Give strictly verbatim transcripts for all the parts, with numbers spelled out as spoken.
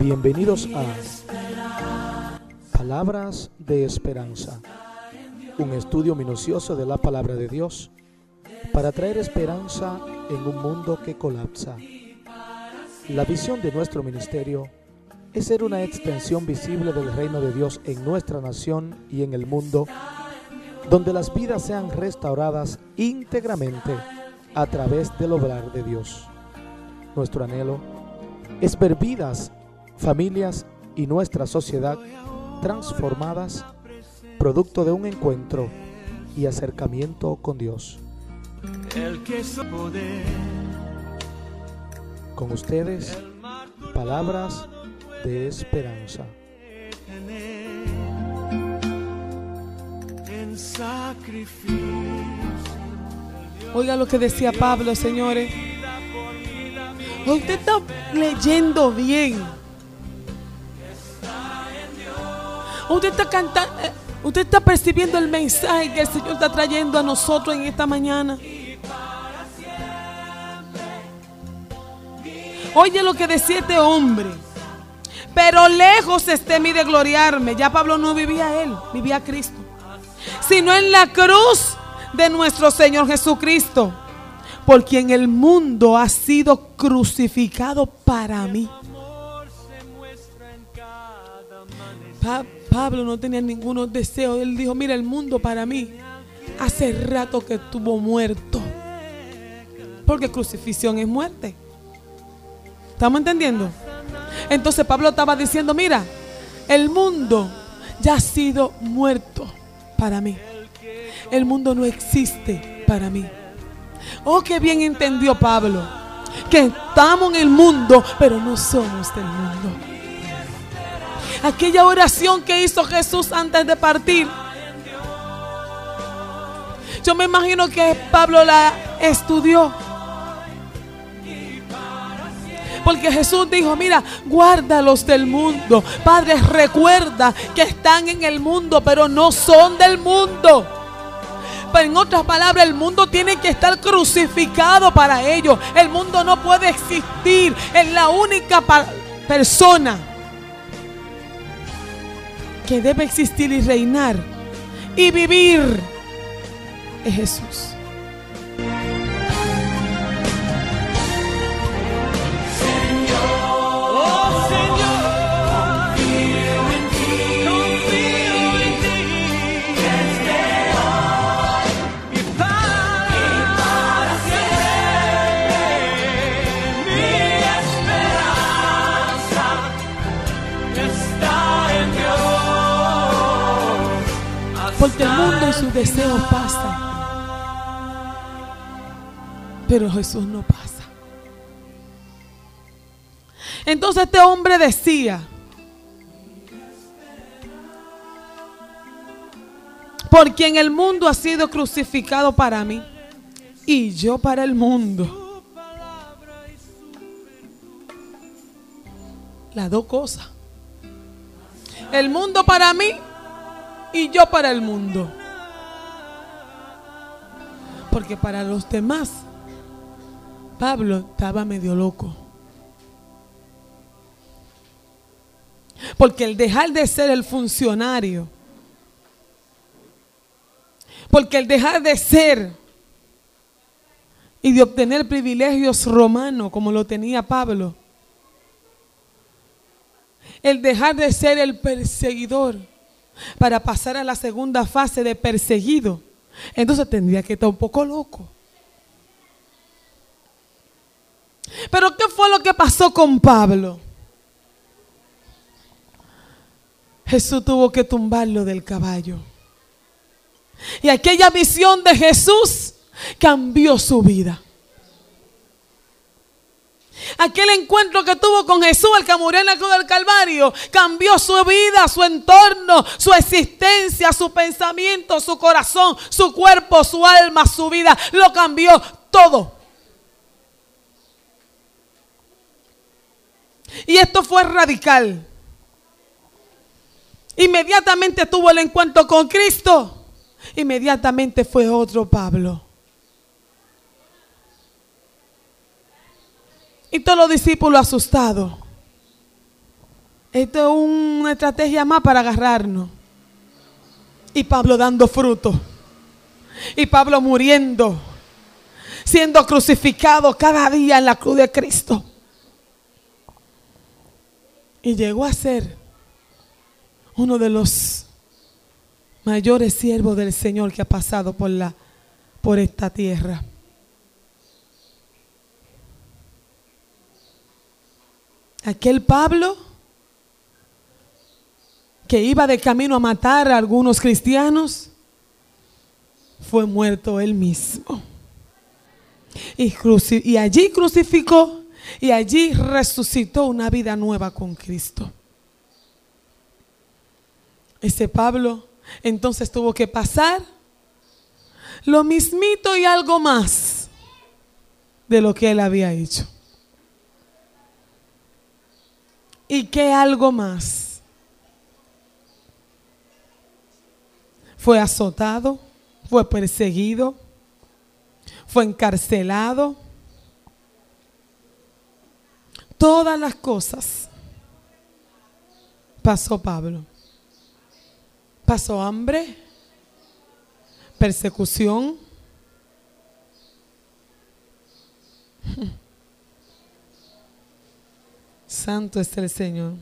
Bienvenidos a Palabras de Esperanza, un estudio minucioso de la palabra de Dios para traer esperanza en un mundo que colapsa. La visión de nuestro ministerio es ser una extensión visible del reino de Dios en nuestra nación y en el mundo, donde las vidas sean restauradas íntegramente a través del obrar de Dios. Nuestro anhelo es ver vidas, familias y nuestra sociedad transformadas, producto de un encuentro y acercamiento con Dios. Con ustedes, Palabras de Esperanza. Oiga lo que decía Pablo, señores. Usted está leyendo bien. Usted está cantando. Usted está percibiendo el mensaje que el Señor está trayendo a nosotros en esta mañana. Oye lo que decía este hombre. Pero lejos esté mí de gloriarme. Ya Pablo no vivía él, vivía Cristo, sino en la cruz de nuestro Señor Jesucristo, por quien el mundo ha sido crucificado para mí. Pa- Pablo no tenía ningún deseo. Él dijo: mira, el mundo para mí hace rato que estuvo muerto, porque crucifixión es muerte. ¿Estamos entendiendo? Entonces Pablo estaba diciendo: mira, el mundo ya ha sido muerto para mí. El mundo no existe para mí. Oh, qué bien entendió Pablo, que estamos en el mundo, pero no somos del mundo. Aquella oración que hizo Jesús antes de partir, yo me imagino que Pablo la estudió, porque Jesús dijo: mira, guárdalos del mundo. Padre, recuerda que están en el mundo, pero no son del mundo. Pero en otras palabras, el mundo tiene que estar crucificado para ellos. El mundo no puede existir. Es la única pa- persona que debe existir y reinar y vivir es Jesús. Porque el mundo y sus deseos pasan, pero Jesús no pasa. Entonces este hombre decía: por quien el mundo ha sido crucificado para mí y yo para el mundo. Las dos cosas. El mundo para mí y yo para el mundo. Porque para los demás, Pablo estaba medio loco. Porque el dejar de ser el funcionario, porque el dejar de ser y de obtener privilegios romanos como lo tenía Pablo, el dejar de ser el perseguidor para pasar a la segunda fase de perseguido, entonces tendría que estar un poco loco. Pero ¿qué fue lo que pasó con Pablo? Jesús tuvo que tumbarlo del caballo, y aquella visión de Jesús cambió su vida. Aquel encuentro que tuvo con Jesús, el que murió en la cruz del Calvario, cambió su vida, su entorno, su existencia, su pensamiento, su corazón, su cuerpo, su alma, su vida. Lo cambió todo. Y esto fue radical. Inmediatamente tuvo el encuentro con Cristo. Inmediatamente fue otro Pablo. Y todos los discípulos asustados. Esto es una estrategia más para agarrarnos. Y Pablo dando fruto. Y Pablo muriendo. Siendo crucificado cada día en la cruz de Cristo. Y llegó a ser uno de los mayores siervos del Señor que ha pasado por, la, por esta tierra. Aquel Pablo que iba de camino a matar a algunos cristianos, fue muerto él mismo. Y, cruci- y allí crucificó y allí resucitó una vida nueva con Cristo. Ese Pablo entonces tuvo que pasar lo mismito y algo más de lo que él había hecho. ¿Y qué algo más? Fue azotado, fue perseguido, fue encarcelado. Todas las cosas pasó Pablo. Pasó hambre, persecución. Santo es el Señor.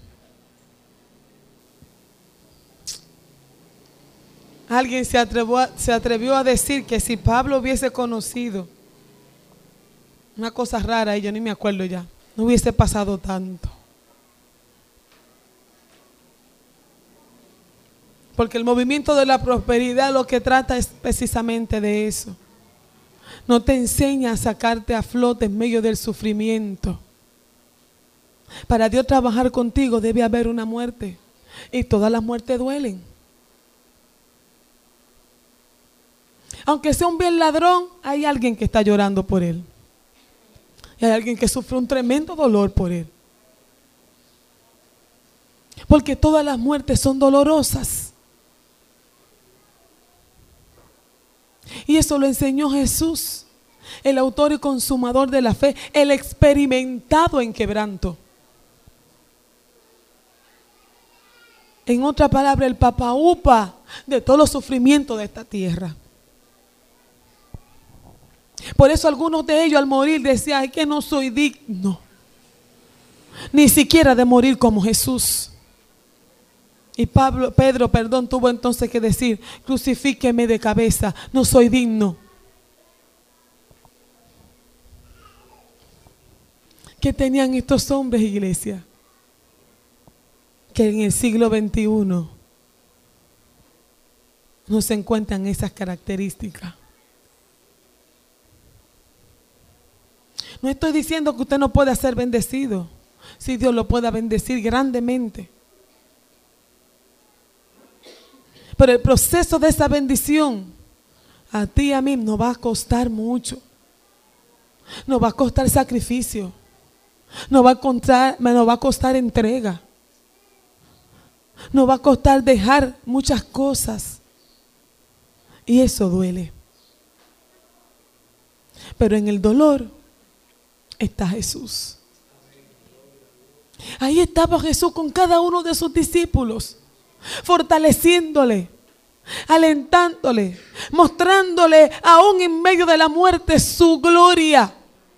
Alguien se atrevió, a, se atrevió a decir que si Pablo hubiese conocido una cosa rara, y yo ni me acuerdo ya, no hubiese pasado tanto. Porque el movimiento de la prosperidad lo que trata es precisamente de eso. No te enseña a sacarte a flote en medio del sufrimiento. Para Dios trabajar contigo debe haber una muerte. Y todas las muertes duelen. Aunque sea un bien ladrón, hay alguien que está llorando por él. Y hay alguien que sufre un tremendo dolor por él. Porque todas las muertes son dolorosas. Y eso lo enseñó Jesús, el autor y consumador de la fe, el experimentado en quebranto. En otra palabra, el papaupa de todos los sufrimientos de esta tierra. Por eso algunos de ellos al morir decían, es que no soy digno ni siquiera de morir como Jesús. Y Pablo, Pedro, perdón, tuvo entonces que decir, crucifíqueme de cabeza, no soy digno. ¿Qué tenían estos hombres, iglesia? Que en el siglo veintiuno no se encuentran esas características. No estoy diciendo que usted no pueda ser bendecido. Si Dios lo pueda bendecir grandemente. Pero el proceso de esa bendición a ti y a mí nos va a costar mucho. Nos va a costar sacrificio. Nos va a costar, nos va a costar entrega. Nos va a costar dejar muchas cosas. Y eso duele. Pero en el dolor está Jesús. Ahí estaba Jesús con cada uno de sus discípulos, fortaleciéndole, alentándole, mostrándole aún en medio de la muerte su gloria.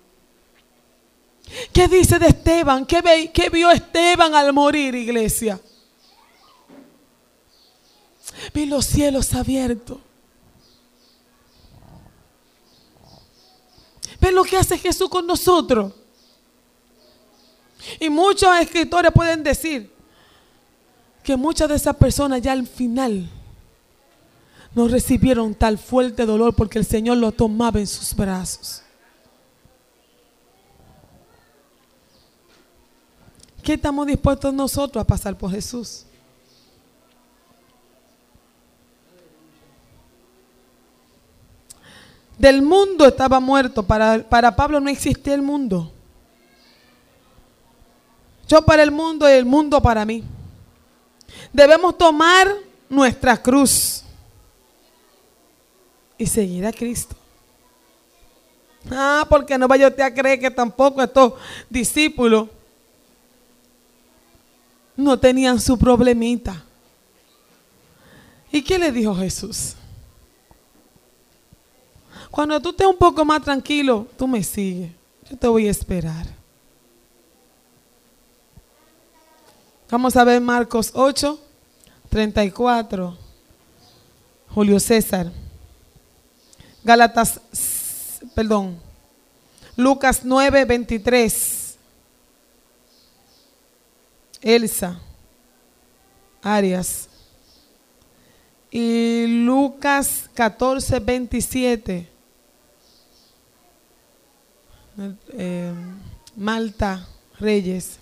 ¿Qué dice de Esteban? ¿Qué, ve, qué vio Esteban al morir, iglesia? Vi los cielos abiertos. ¿Ves lo que hace Jesús con nosotros? Y muchos escritores pueden decir que muchas de esas personas ya al final no recibieron tal fuerte dolor porque el Señor lo tomaba en sus brazos. ¿Qué estamos dispuestos nosotros a pasar por Jesús? Del mundo estaba muerto. Para, para Pablo no existía el mundo. Yo para el mundo y el mundo para mí. Debemos tomar nuestra cruz y seguir a Cristo. Ah, porque no vaya usted a creer que tampoco estos discípulos no tenían su problemita. ¿Y qué le dijo Jesús? Cuando tú estés un poco más tranquilo, tú me sigues. Yo te voy a esperar. Vamos a ver Marcos ocho, treinta y cuatro. Julio César. Gálatas, perdón. Lucas nueve, veintitrés. Elsa Arias. Y Lucas catorce, veintisiete. Eh, Malta Reyes.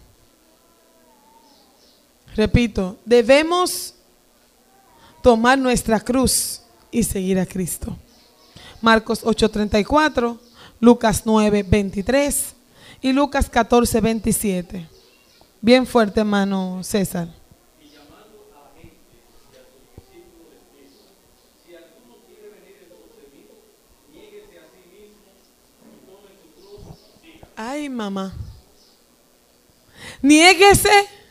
Repito, debemos tomar nuestra cruz y seguir a Cristo. Marcos ocho, treinta y cuatro, Lucas nueve, veintitrés y Lucas catorce, veintisiete. Bien fuerte, hermano César. Ay, mamá. Niéguese.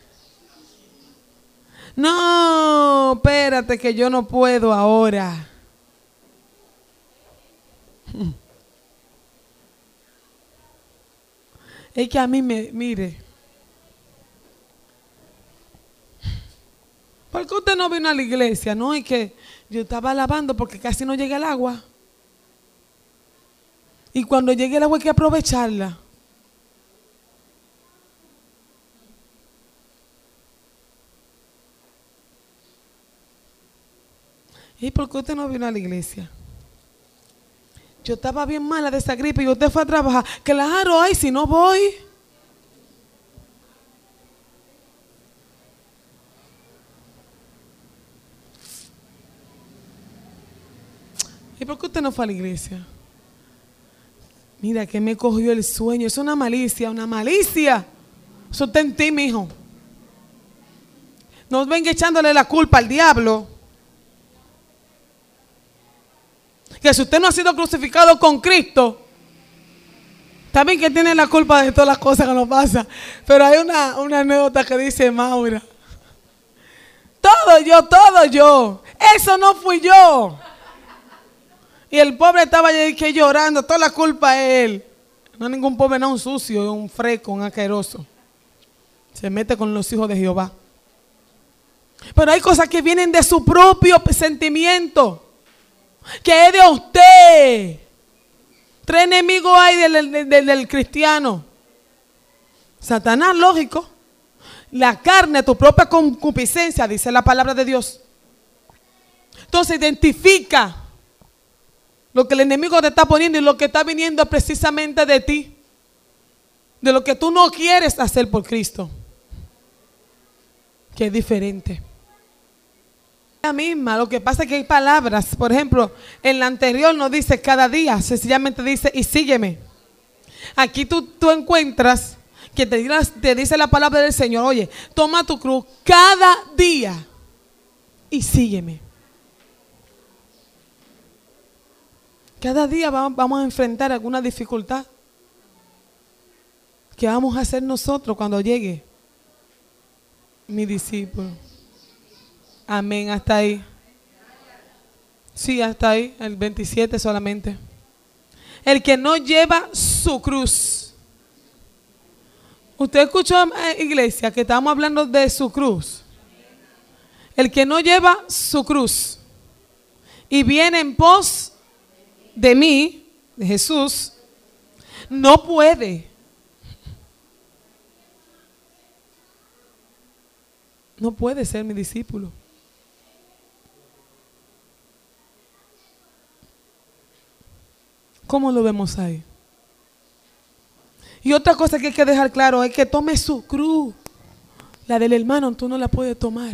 No, espérate que yo no puedo ahora. Es que a mí me, mire. ¿Por qué usted no vino a la iglesia? No, es que yo estaba lavando porque casi no llega el agua. Y cuando llegue el agua hay que aprovecharla. ¿Y por qué usted no vino a la iglesia? Yo estaba bien mala de esa gripe y usted fue a trabajar. Claro, ay, si no voy. ¿Y por qué usted no fue a la iglesia? Mira que me cogió el sueño. Es una malicia, una malicia. Eso está en ti, mijo. No venga echándole la culpa al diablo. Que si usted no ha sido crucificado con Cristo, también que tiene la culpa de todas las cosas que nos pasan. Pero hay una, una anécdota que dice Maura. Todo yo, todo yo. Eso no fui yo. Y el pobre estaba allí que llorando. Toda la culpa es él. No es ningún pobre, no, un sucio, es un freco, un asqueroso. Se mete con los hijos de Jehová. Pero hay cosas que vienen de su propio sentimiento. Que es de usted. Tres enemigos hay del, del, del, del cristiano. Satanás, lógico. La carne, tu propia concupiscencia, dice la palabra de Dios. Entonces identifica lo que el enemigo te está poniendo y lo que está viniendo precisamente de ti. De lo que tú no quieres hacer por Cristo. Que es diferente. La misma, lo que pasa es que hay palabras, por ejemplo, en la anterior no dice cada día, sencillamente dice y sígueme. Aquí tú, tú encuentras que te, te dice la palabra del Señor, oye, toma tu cruz cada día y sígueme. Cada día vamos, vamos a enfrentar alguna dificultad. ¿Qué vamos a hacer nosotros cuando llegue mi discípulo? Amén, hasta ahí. Sí, hasta ahí, el veintisiete solamente. El que no lleva su cruz. Usted escuchó, iglesia, que estamos hablando de su cruz. El que no lleva su cruz y viene en pos de mí, de Jesús, no puede. No puede ser mi discípulo. ¿Cómo lo vemos ahí? Y otra cosa que hay que dejar claro es que tome su cruz. La del hermano tú no la puedes tomar.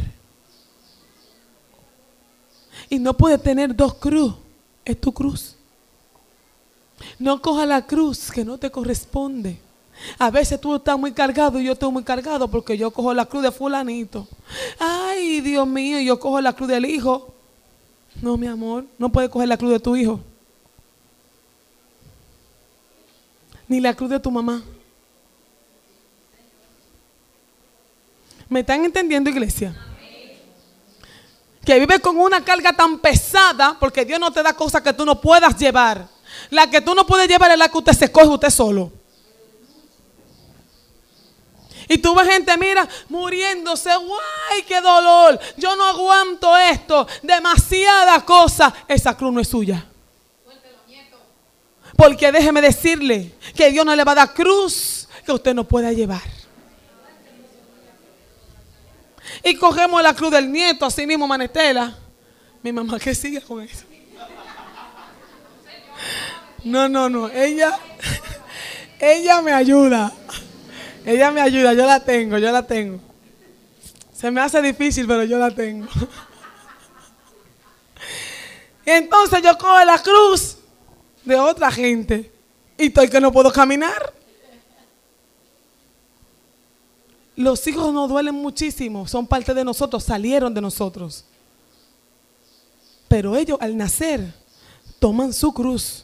Y no puedes tener dos cruces. Es tu cruz. No coja la cruz que no te corresponde. A veces tú estás muy cargado y yo estoy muy cargado porque yo cojo la cruz de fulanito. Ay, Dios mío, yo cojo la cruz del hijo. No, mi amor, no puedes coger la cruz de tu hijo. Ni la cruz de tu mamá. ¿Me están entendiendo, iglesia? Que vive con una carga tan pesada, porque Dios no te da cosas que tú no puedas llevar. La que tú no puedes llevar es la que usted se coge usted solo. Y tú ves gente, mira, muriéndose. ¡Guay, qué dolor! Yo no aguanto esto. Demasiada cosa. Esa cruz no es suya. Porque déjeme decirle que Dios no le va a dar cruz que usted no pueda llevar. Y cogemos la cruz del nieto, así mismo, Manestela. Mi mamá que siga con eso. No, no, no. Ella, ella me ayuda. Ella me ayuda. Yo la tengo, yo la tengo. Se me hace difícil, pero yo la tengo. Y entonces yo cojo la cruz de otra gente y estoy que no puedo caminar. Los hijos nos duelen muchísimo, son parte de nosotros, salieron de nosotros. Pero ellos al nacer toman su cruz.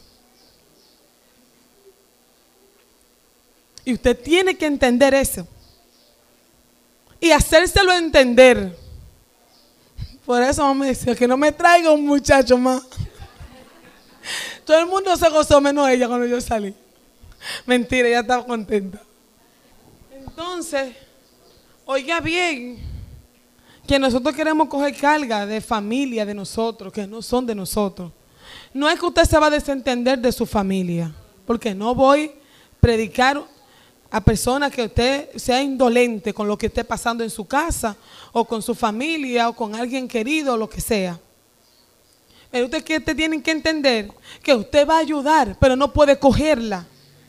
Y usted tiene que entender eso. Y hacérselo entender. Por eso mamá me decía que no me traiga un muchacho más. Todo el mundo se gozó menos ella cuando yo salí. Mentira, ella estaba contenta. Entonces, oiga bien, que nosotros queremos coger carga de familia de nosotros, que no son de nosotros. No es que usted se va a desentender de su familia, porque no voy a predicar a personas que usted sea indolente con lo que esté pasando en su casa, o con su familia, o con alguien querido, o lo que sea. Pero usted, que usted tiene que entender que usted va a ayudar, pero no puede cogerla.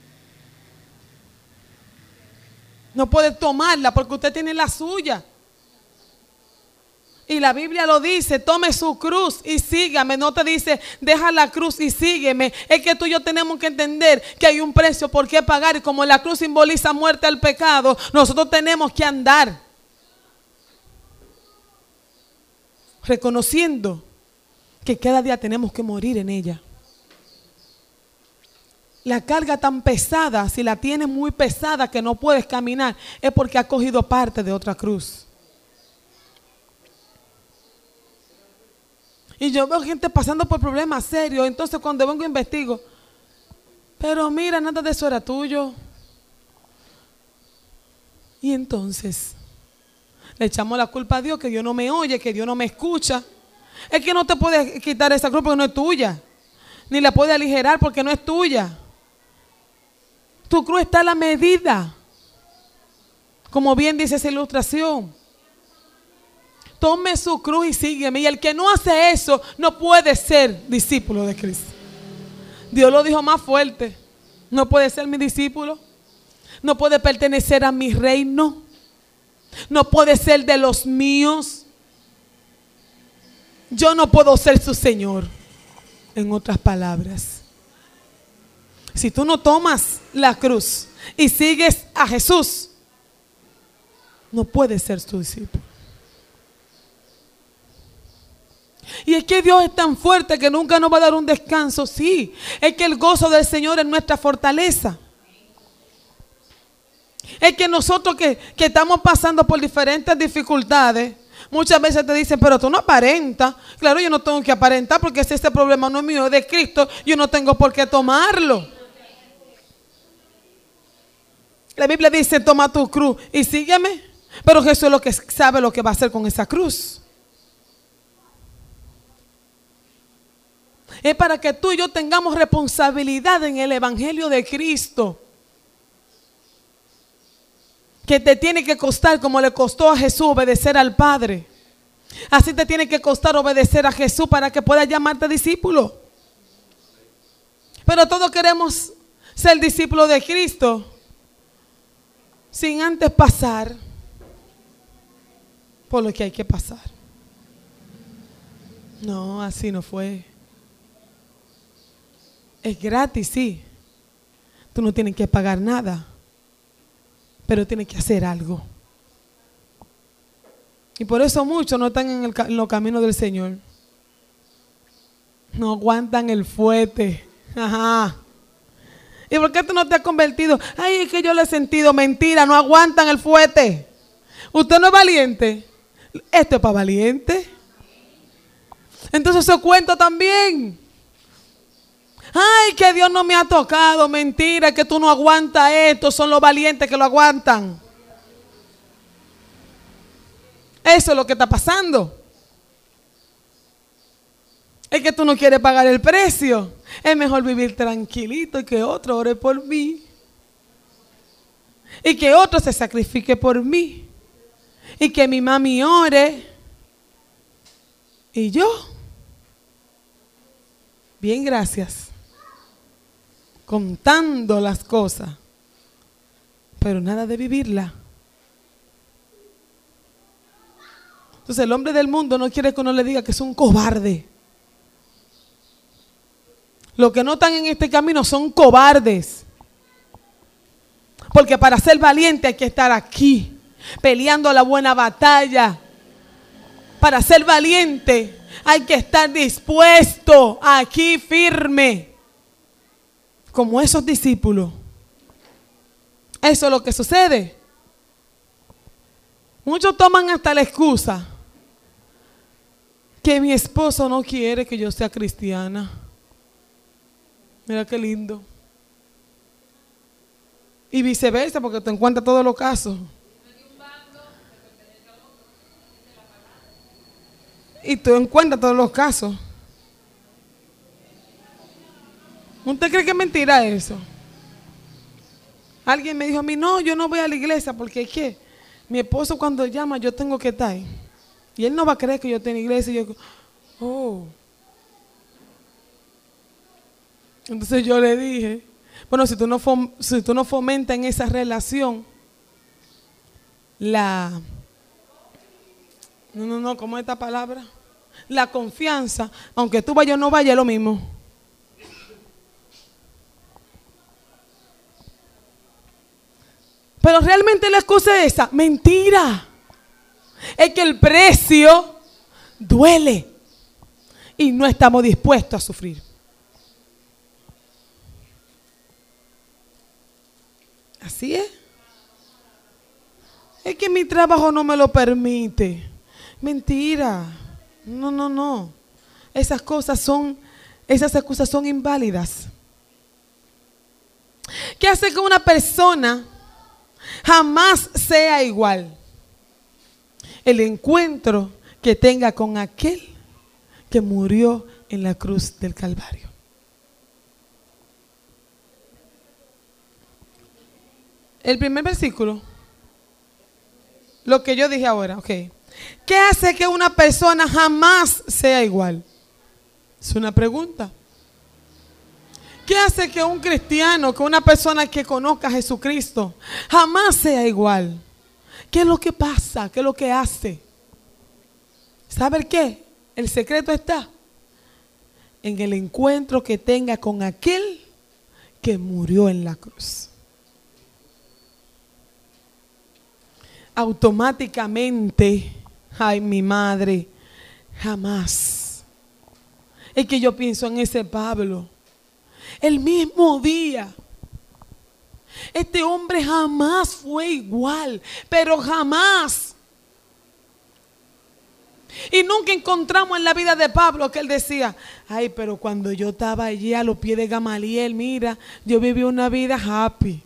No puede tomarla porque usted tiene la suya. Y la Biblia lo dice, tome su cruz y sígame. No te dice, deja la cruz y sígueme. Es que tú y yo tenemos que entender que hay un precio por qué pagar. Y como la cruz simboliza muerte al pecado, nosotros tenemos que andar reconociendo que cada día tenemos que morir en ella. La carga tan pesada, si la tienes muy pesada que no puedes caminar, es porque has cogido parte de otra cruz. Y yo veo gente pasando por problemas serios, entonces cuando vengo investigo, pero mira, nada de eso era tuyo. Y entonces le echamos la culpa a Dios, que Dios no me oye, que Dios no me escucha. Es que no te puedes quitar esa cruz porque no es tuya, ni la puedes aligerar porque no es tuya. Tu cruz está a la medida, como bien dice esa ilustración. Tome su cruz y sígueme. Y el que no hace eso no puede ser discípulo de Cristo. Dios lo dijo más fuerte. No puede ser mi discípulo. No puede pertenecer a mi reino. No puede ser de los míos. Yo no puedo ser su Señor. En otras palabras, si tú no tomas la cruz y sigues a Jesús, no puedes ser su discípulo. Y es que Dios es tan fuerte que nunca nos va a dar un descanso. Sí, es que el gozo del Señor es nuestra fortaleza. Es que nosotros que, que estamos pasando por diferentes dificultades, muchas veces te dicen, pero tú no aparentas. Claro, yo no tengo que aparentar, porque si este problema no es mío, es de Cristo, yo no tengo por qué tomarlo. La Biblia dice, toma tu cruz y sígueme. Pero Jesús es lo que sabe lo que va a hacer con esa cruz. Es para que tú y yo tengamos responsabilidad en el Evangelio de Cristo. Que te tiene que costar, como le costó a Jesús obedecer al Padre. Así te tiene que costar obedecer a Jesús para que puedas llamarte discípulo. Pero todos queremos ser discípulos de Cristo sin antes pasar por lo que hay que pasar. No, así no fue. Es gratis, sí. Tú no tienes que pagar nada, pero tienes que hacer algo. Y por eso muchos no están en, el, en los caminos del Señor. No aguantan el fuete. Ajá. ¿Y por qué tú no te has convertido? Ay, es que yo lo he sentido. Mentira, no aguantan el fuete. ¿Usted no es valiente? Esto es para valiente. Entonces se cuento también. Ay, que Dios no me ha tocado. Mentira, que tú no aguantas esto. Son los valientes que lo aguantan. Eso es lo que está pasando. Es que tú no quieres pagar el precio. Es mejor vivir tranquilito y que otro ore por mí. Y que otro se sacrifique por mí. Y que mi mami ore. Y yo. Bien, gracias. Contando las cosas. Pero nada de vivirla. Entonces el hombre del mundo no quiere que uno le diga que es un cobarde. Los que no están en este camino son cobardes. Porque para ser valiente hay que estar aquí, peleando la buena batalla. Para ser valiente hay que estar dispuesto, aquí firme, como esos discípulos. Eso es lo que sucede. Muchos toman hasta la excusa que mi esposo no quiere que yo sea cristiana. Mira qué lindo. Y viceversa, porque te encuentras todos los casos. Y tú encuentras todos los casos. ¿Usted cree que es mentira eso? Alguien me dijo a mí, no, yo no voy a la iglesia porque es que mi esposo cuando llama yo tengo que estar ahí. Y él no va a creer que yo esté en la iglesia. Y yo, oh. Entonces yo le dije, bueno, si tú no, fom si tú no fomentas en esa relación la, no, no, no, ¿cómo es esta palabra? La confianza, aunque tú vayas o no vayas, es lo mismo. Pero realmente la excusa es esa, mentira. Es que el precio duele y no estamos dispuestos a sufrir. Así es. Es que mi trabajo no me lo permite. Mentira. No, no, no. Esas cosas son, esas excusas son inválidas. ¿Qué hace que una persona jamás sea igual? El encuentro que tenga con aquel que murió en la cruz del Calvario. El primer versículo, lo que yo dije ahora, ok. ¿Qué hace que una persona jamás sea igual? Es una pregunta. ¿Qué hace que un cristiano, que una persona que conozca a Jesucristo, jamás sea igual? ¿Qué es lo que pasa? ¿Qué es lo que hace? ¿Sabe qué? El secreto está en el encuentro que tenga con aquel que murió en la cruz. Automáticamente, ay, mi madre, jamás. Es que yo pienso en ese Pablo. El mismo día. Este hombre jamás fue igual, pero jamás. Y nunca encontramos en la vida de Pablo que él decía, ay, pero cuando yo estaba allí a los pies de Gamaliel, mira, yo viví una vida happy.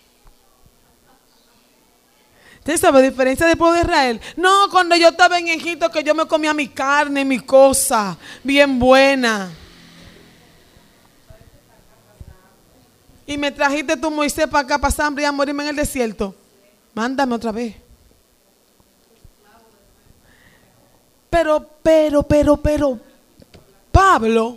¿Usted sabe la diferencia del pueblo de Israel? No, cuando yo estaba en Egipto que yo me comía mi carne, mi cosa, bien buena. Y me trajiste tú, Moisés, para acá, para hambre y a morirme en el desierto. Mándame otra vez. Pero, pero, pero, pero, Pablo,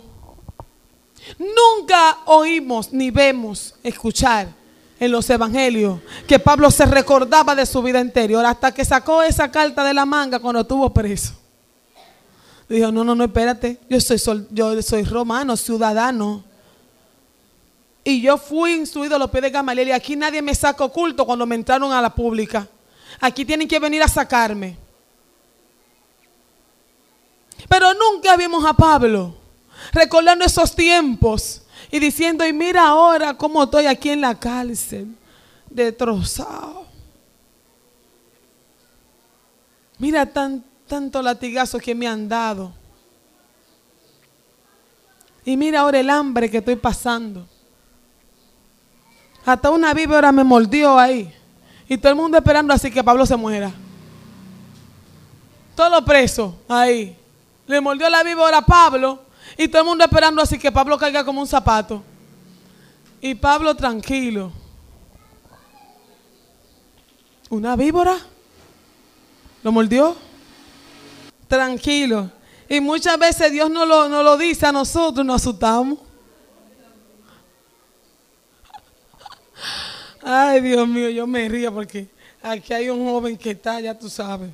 nunca oímos ni vemos escuchar en los evangelios que Pablo se recordaba de su vida anterior hasta que sacó esa carta de la manga cuando estuvo preso. Dijo, no, no, no, espérate, yo soy, sol, yo soy romano, ciudadano. Y yo fui instruido a los pies de Gamaliel y aquí nadie me saca oculto cuando me entraron a la pública. Aquí tienen que venir a sacarme. Pero nunca vimos a Pablo recordando esos tiempos y diciendo, y mira ahora cómo estoy aquí en la cárcel, destrozado. Mira tan, tanto latigazo que me han dado. Y mira ahora el hambre que estoy pasando. Hasta una víbora me mordió ahí. Y todo el mundo esperando así que Pablo se muera. Todos los presos ahí. Le mordió la víbora a Pablo. Y todo el mundo esperando así que Pablo caiga como un zapato. Y Pablo tranquilo. ¿Una víbora? ¿Lo mordió? Tranquilo. Y muchas veces Dios no lo, no lo dice a nosotros, nos asustamos. Ay, Dios mío, yo me río porque aquí hay un joven que está, ya tú sabes.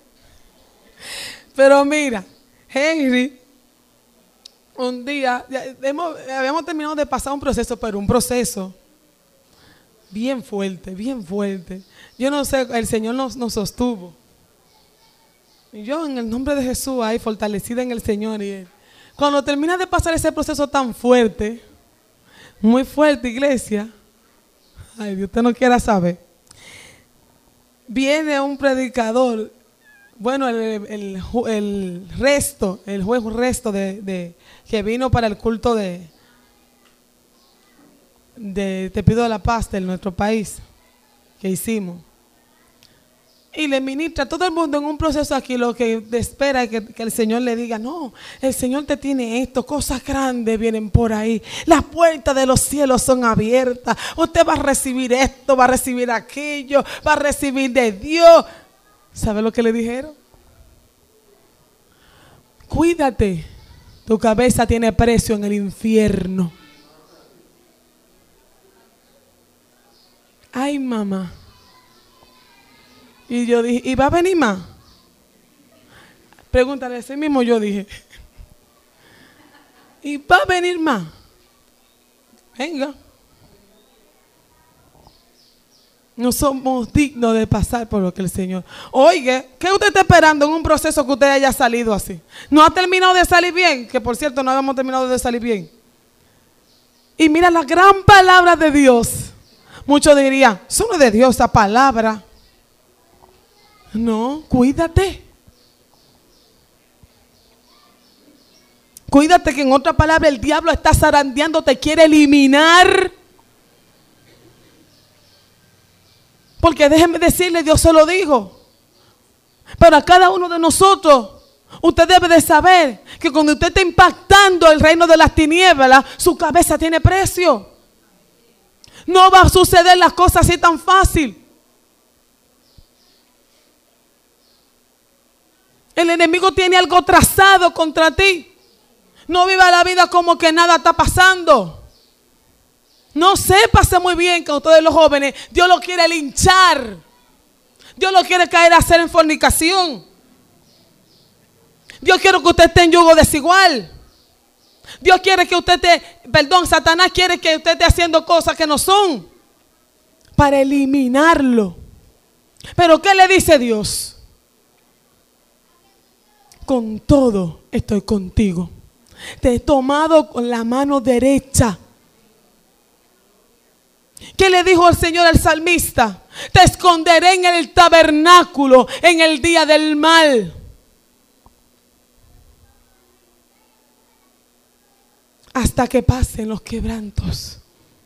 Pero mira, Henry, un día, ya hemos, habíamos terminado de pasar un proceso, pero un proceso bien fuerte, bien fuerte. Yo no sé, el Señor nos, nos sostuvo. Y yo en el nombre de Jesús ahí fortalecida en el Señor. Y él, cuando termina de pasar ese proceso tan fuerte, muy fuerte, iglesia, ay, Dios, usted no quiera saber, viene un predicador, bueno, el, el, el resto, el juez resto de, de que vino para el culto de, de Te pido la paz de nuestro país que hicimos. Y le ministra a todo el mundo en un proceso aquí lo que espera es que, que el Señor le diga, no, el Señor te tiene esto, cosas grandes vienen por ahí, las puertas de los cielos son abiertas, usted va a recibir esto, va a recibir aquello, va a recibir de Dios. ¿Sabe lo que le dijeron? Cuídate, tu cabeza tiene precio en el infierno. Ay, mamá. Y yo dije, ¿y va a venir más? Pregúntale, ese mismo yo dije. ¿Y va a venir más? Venga. No somos dignos de pasar por lo que el Señor. Oiga, ¿qué usted está esperando en un proceso que usted haya salido así? ¿No ha terminado de salir bien? Que por cierto no habíamos terminado de salir bien. Y mira la gran palabra de Dios. Muchos dirían, eso no es de Dios esa palabra. No, cuídate. Cuídate que en otra palabra el diablo está zarandeando, te quiere eliminar. Porque déjeme decirle, Dios se lo dijo. Pero a cada uno de nosotros, usted debe de saber que cuando usted está impactando el reino de las tinieblas, su cabeza tiene precio. No va a suceder las cosas así tan fácil. El enemigo tiene algo trazado contra ti. No viva la vida como que nada está pasando. No sépase muy bien que ustedes los jóvenes, Dios lo quiere linchar. Dios lo quiere caer a hacer en fornicación. Dios quiere que usted esté en yugo desigual. Dios quiere que usted esté, perdón, Satanás quiere que usted esté haciendo cosas que no son. Para eliminarlo. Pero ¿qué le dice Dios? Con todo estoy contigo. Te he tomado con la mano derecha. ¿Qué le dijo el Señor al salmista? Te esconderé en el tabernáculo en el día del mal. Hasta que pasen los quebrantos.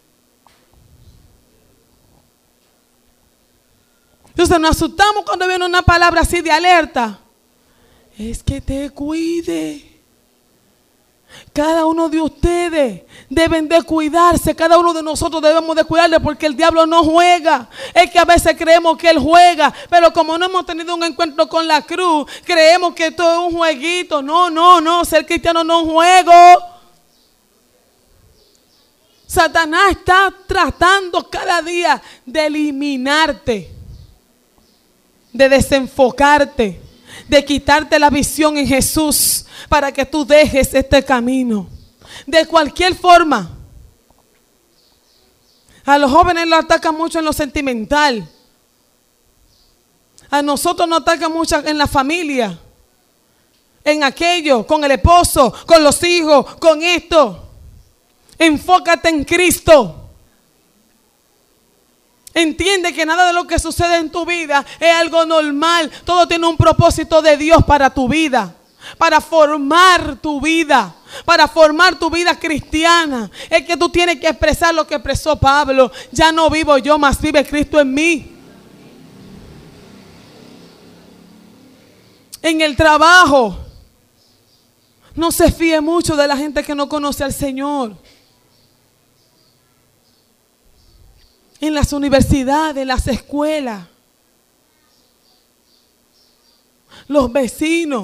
Entonces nos asustamos cuando viene una palabra así de alerta. Es que te cuide. Cada uno de ustedes deben de cuidarse. Cada uno de nosotros debemos de cuidarle porque el diablo no juega. Es que a veces creemos que él juega, pero como no hemos tenido un encuentro con la cruz, creemos que esto es un jueguito. No, no, no, ser cristiano no es un juego. Satanás está tratando cada día de eliminarte, de desenfocarte, de quitarte la visión en Jesús para que tú dejes este camino. De cualquier forma. A los jóvenes lo atacan mucho en lo sentimental. A nosotros nos atacan mucho en la familia. En aquello, con el esposo, con los hijos, con esto. Enfócate en Cristo. Entiende que nada de lo que sucede en tu vida es algo normal. Todo tiene un propósito de Dios para tu vida, para formar tu vida, para formar tu vida cristiana. Es que tú tienes que expresar lo que expresó Pablo. Ya no vivo yo, mas vive Cristo en mí. En el trabajo, no se fíe mucho de la gente que no conoce al Señor. En las universidades, en las escuelas, los vecinos.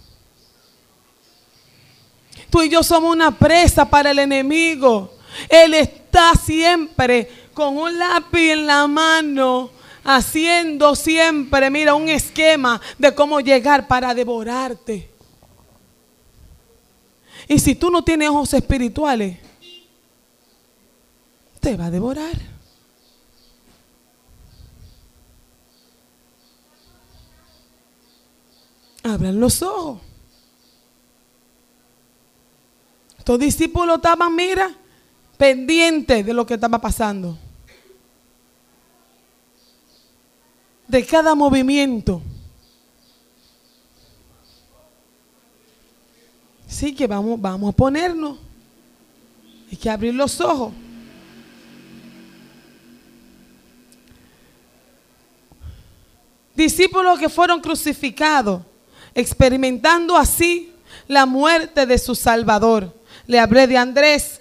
Tú y yo somos una presa para el enemigo. Él está siempre con un lápiz en la mano, haciendo siempre, mira, un esquema de cómo llegar para devorarte. Y si tú no tienes ojos espirituales, te va a devorar. Abran los ojos. Estos discípulos estaban, mira, pendientes de lo que estaba pasando. De cada movimiento. Sí, que vamos, vamos a ponernos. Hay que abrir los ojos. Discípulos que fueron crucificados, experimentando así la muerte de su Salvador. Le hablé de Andrés.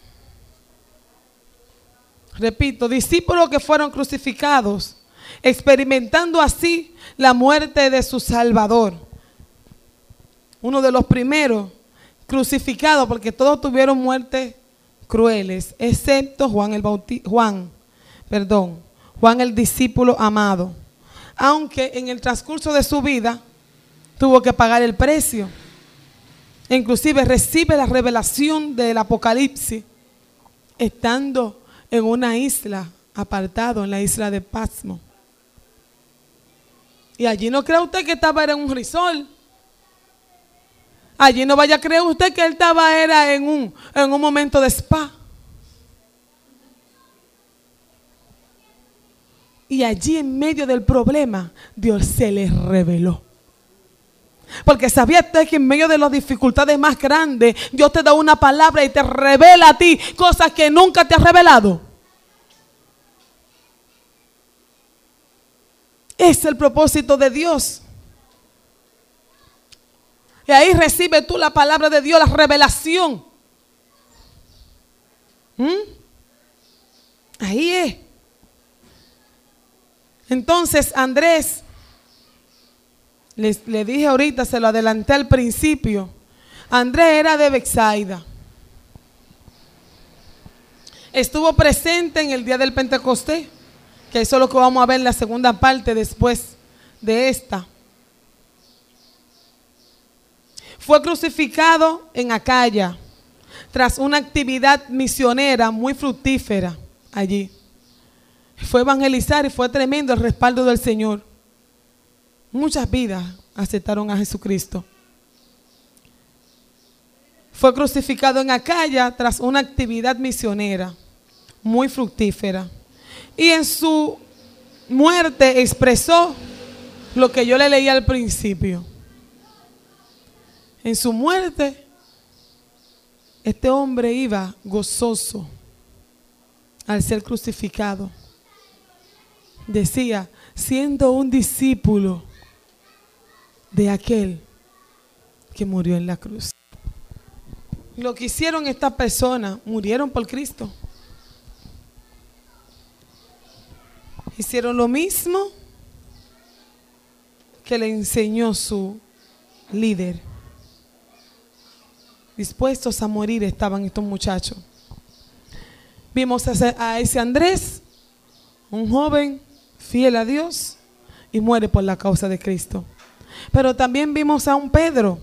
Repito, discípulos que fueron crucificados, experimentando así la muerte de su Salvador. Uno de los primeros crucificados, porque todos tuvieron muertes crueles, excepto Juan el Bautista, Juan, perdón, Juan el discípulo amado. Aunque en el transcurso de su vida tuvo que pagar el precio. Inclusive recibe la revelación del Apocalipsis estando en una isla, apartado en la isla de Patmos. Y allí no crea usted que estaba era en un resort. Allí no vaya a creer usted que él estaba era en un, en un momento de spa. Y allí en medio del problema, Dios se les reveló. Porque sabía usted que en medio de las dificultades más grandes, Dios te da una palabra y te revela a ti cosas que nunca te ha revelado. Es el propósito de Dios. Y ahí recibe tú la palabra de Dios, la revelación. ¿Mm? Ahí es. Entonces Andrés, les, le dije ahorita, se lo adelanté al principio. Andrés era de Betsaida. Estuvo presente en el día del Pentecostés, que eso es lo que vamos a ver en la segunda parte después de esta. Fue crucificado en Acaya tras una actividad misionera muy fructífera allí. Fue a evangelizar y fue tremendo el respaldo del Señor. Muchas vidas aceptaron a Jesucristo. Fue crucificado en Acaya tras una actividad misionera muy fructífera. Y en su muerte expresó lo que yo le leí al principio. En su muerte, este hombre iba gozoso al ser crucificado. Decía, siendo un discípulo de aquel que murió en la cruz. Lo que hicieron estas personas, murieron por Cristo. Hicieron lo mismo que le enseñó su líder. Dispuestos a morir estaban estos muchachos. Vimos a ese Andrés, un joven fiel a Dios, y muere por la causa de Cristo. Pero también vimos a un Pedro.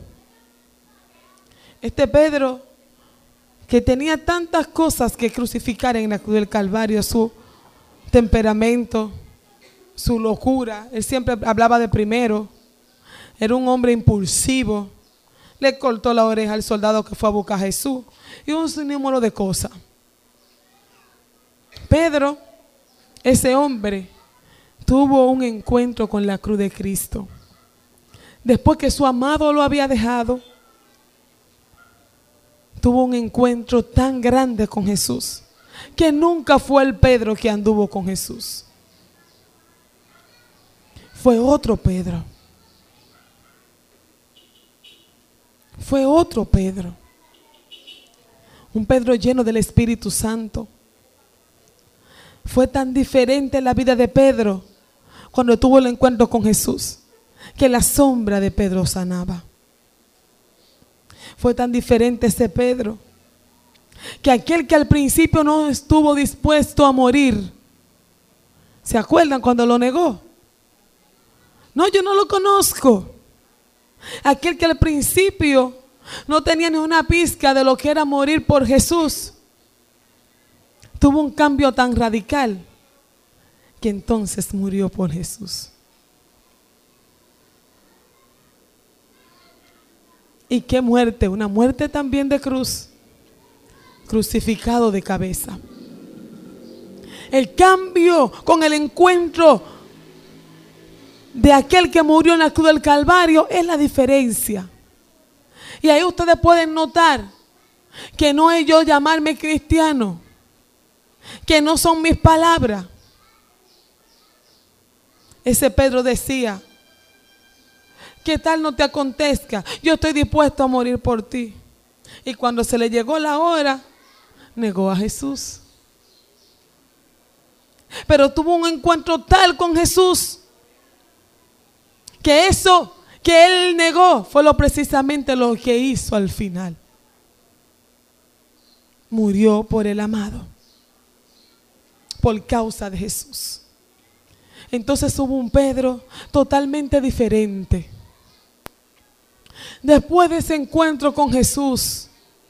Este Pedro que tenía tantas cosas que crucificar en la cruz del Calvario, su temperamento, su locura. Él siempre hablaba de primero. Era un hombre impulsivo. Le cortó la oreja al soldado que fue a buscar a Jesús. Y un sinnúmero de cosas. Pedro ese hombre tuvo un encuentro con la cruz de Cristo. Después que su amado lo había dejado, tuvo un encuentro tan grande con Jesús, que nunca fue el Pedro que anduvo con Jesús. Fue otro Pedro. Fue otro Pedro. Un Pedro lleno del Espíritu Santo. Fue tan diferente la vida de Pedro cuando tuvo el encuentro con Jesús, que la sombra de Pedro sanaba. Fue tan diferente ese Pedro, que aquel que al principio no estuvo dispuesto a morir, ¿se acuerdan cuando lo negó? No, yo no lo conozco. Aquel que al principio no tenía ni una pizca de lo que era morir por Jesús, tuvo un cambio tan radical que entonces murió por Jesús. ¿Y qué muerte? Una muerte también de cruz, crucificado de cabeza. El cambio con el encuentro de aquel que murió en la cruz del Calvario es la diferencia. Y ahí ustedes pueden notar que no es yo llamarme cristiano, que no son mis palabras. Ese Pedro decía: ¿qué tal no te acontezca? Yo estoy dispuesto a morir por ti. Y cuando se le llegó la hora, negó a Jesús. Pero tuvo un encuentro tal con Jesús que eso que él negó fue lo precisamente lo que hizo al final. Murió por el amado, por causa de Jesús. Entonces hubo un Pedro totalmente diferente. Después de ese encuentro con Jesús,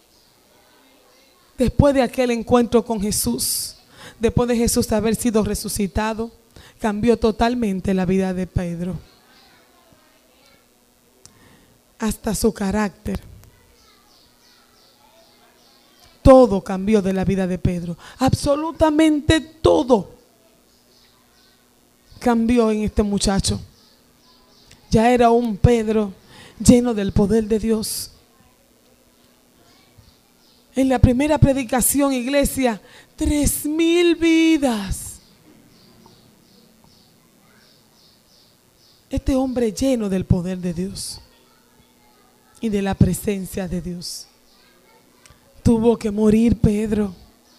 después de aquel encuentro con Jesús, después de Jesús haber sido resucitado, cambió totalmente la vida de Pedro. Hasta su carácter. Todo cambió de la vida de Pedro. Absolutamente todo cambió en este muchacho. Ya era un Pedro lleno del poder de Dios. En la primera predicación, iglesia, tres mil vidas. Este hombre lleno del poder de Dios y de la presencia de Dios. Tuvo que morir Pedro.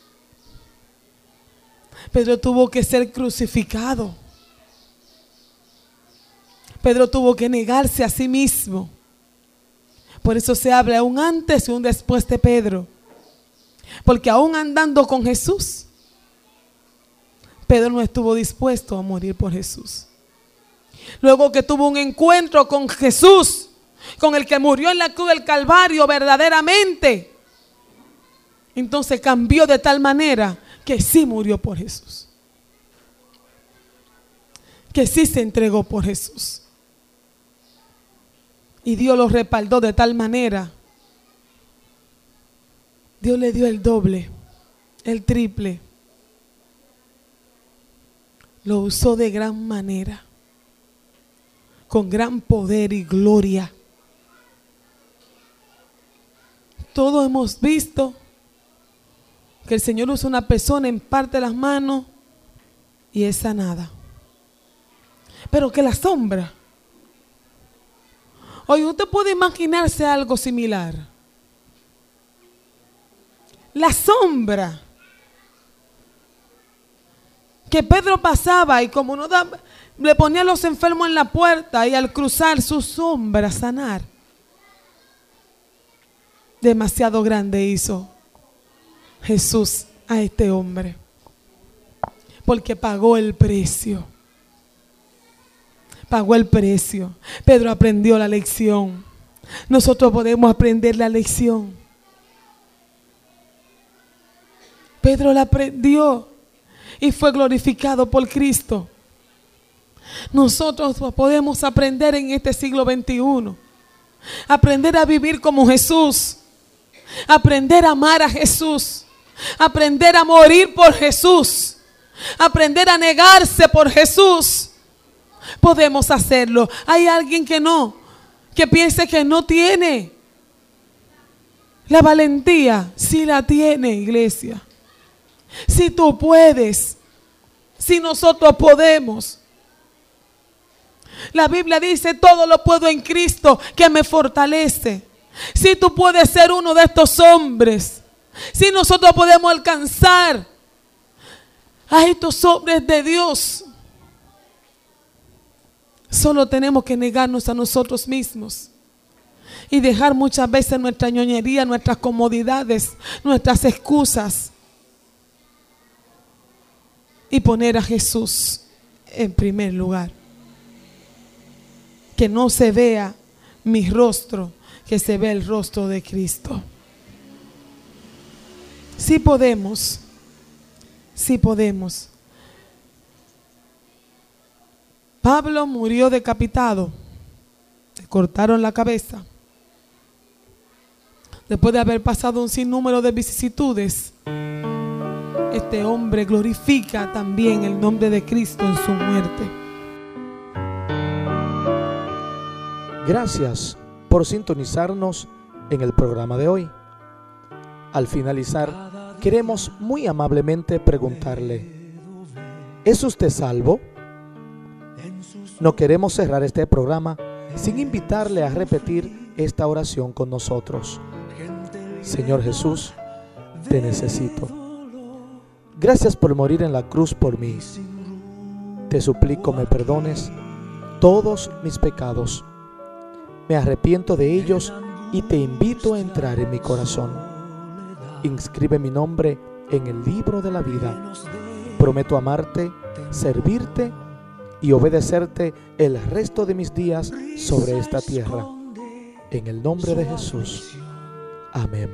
Pedro tuvo que ser crucificado. Pedro tuvo que negarse a sí mismo. Por eso se habla un antes y un después de Pedro. Porque aún andando con Jesús, Pedro no estuvo dispuesto a morir por Jesús. Luego que tuvo un encuentro con Jesús, con el que murió en la cruz del Calvario verdaderamente, entonces cambió de tal manera que sí murió por Jesús, que sí se entregó por Jesús. Y Dios lo respaldó de tal manera. Dios le dio el doble, el triple. Lo usó de gran manera, con gran poder y gloria. Todos hemos visto que el Señor usa una persona, imparte las manos y es sanada. Pero que la sombra. Oye, usted puede imaginarse algo similar. La sombra que Pedro pasaba y como no da, le ponía a los enfermos en la puerta y al cruzar su sombra sanar. Demasiado grande hizo Jesús a este hombre, porque pagó el precio. Pagó el precio. Pedro aprendió la lección. Nosotros podemos aprender la lección. Pedro la aprendió y fue glorificado por Cristo. Nosotros podemos aprender en este siglo veintiuno. Aprender a vivir como Jesús. Aprender a amar a Jesús. Aprender a morir por Jesús. aprender a negarse por Jesús, podemos hacerlo. Hay alguien que no, que piense que no tiene la valentía. Sí la tiene, iglesia. Si tú puedes, si nosotros podemos. La Biblia dice: todo lo puedo en Cristo que me fortalece. Si tú puedes ser uno de estos hombres, si nosotros podemos alcanzar a estos hombres de Dios, solo tenemos que negarnos a nosotros mismos y dejar muchas veces nuestra ñoñería, nuestras comodidades, nuestras excusas, y poner a Jesús en primer lugar. Que no se vea mi rostro, que se vea el rostro de Cristo. Sí podemos, sí podemos. Pablo murió decapitado, le cortaron la cabeza. Después de haber pasado un sinnúmero de vicisitudes, este hombre glorifica también el nombre de Cristo en su muerte. Gracias por sintonizarnos en el programa de hoy. Al finalizar, queremos muy amablemente preguntarle: ¿es usted salvo? No queremos cerrar este programa sin invitarle a repetir esta oración con nosotros. Señor Jesús, te necesito. Gracias por morir en la cruz por mí. Te suplico me perdones todos mis pecados. Me arrepiento de ellos y te invito a entrar en mi corazón. Inscribe mi nombre en el libro de la vida. Prometo amarte, servirte y obedecerte el resto de mis días sobre esta tierra. En el nombre de Jesús. Amén.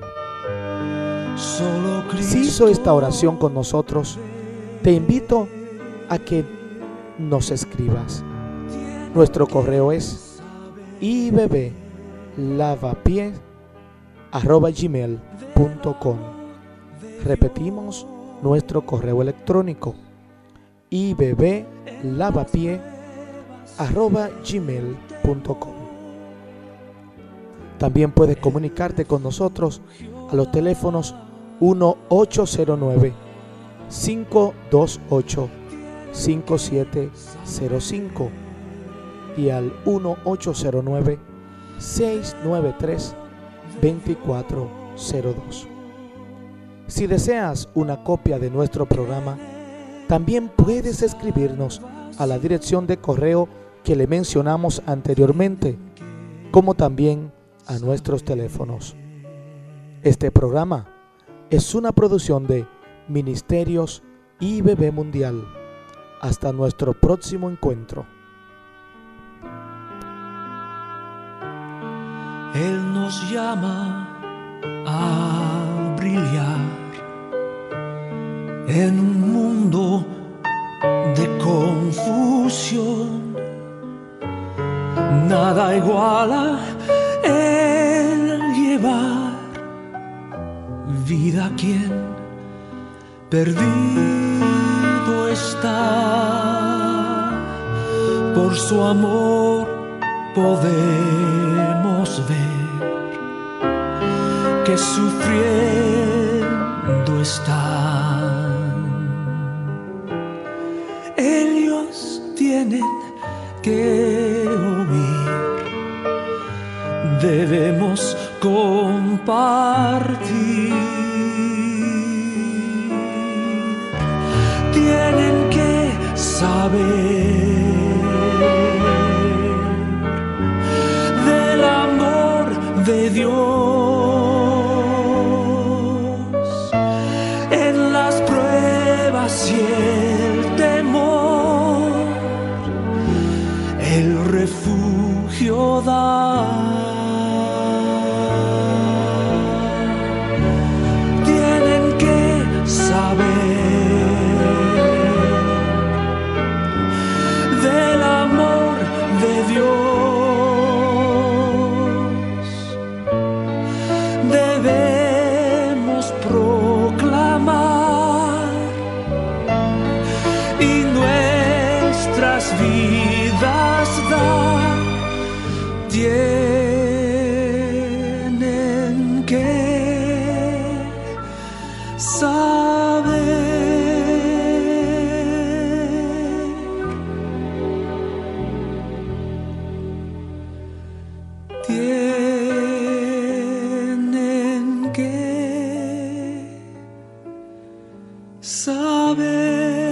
Si hizo esta oración con nosotros, te invito a que nos escribas. Nuestro correo es i b b lavapié arroba gmail punto com. Repetimos nuestro correo electrónico: i b b lavapié arroba gmail punto com. También puedes comunicarte con nosotros a los teléfonos uno ocho cero nueve, cinco dos ocho, cinco siete cero cinco y al uno ocho cero nueve, seis nueve tres, dos cuatro cero dos. Si deseas una copia de nuestro programa, también puedes escribirnos a la dirección de correo que le mencionamos anteriormente, como también a nuestros teléfonos. Este programa es una producción de Ministerios I B B Mundial. Hasta nuestro próximo encuentro. Él nos llama a brillar en un mundo de confusión. Nada iguala el llevar vida a quien perdido está. Por su amor podemos ver que sufriendo están. Ellos tienen que oír, debemos compartir. Tienen que saber del amor de Dios en las pruebas y el temor. El refugio da. Tienen que saber del amor de Dios. Debemos proclamar vidas da, tienen que saber. Tienen que saber.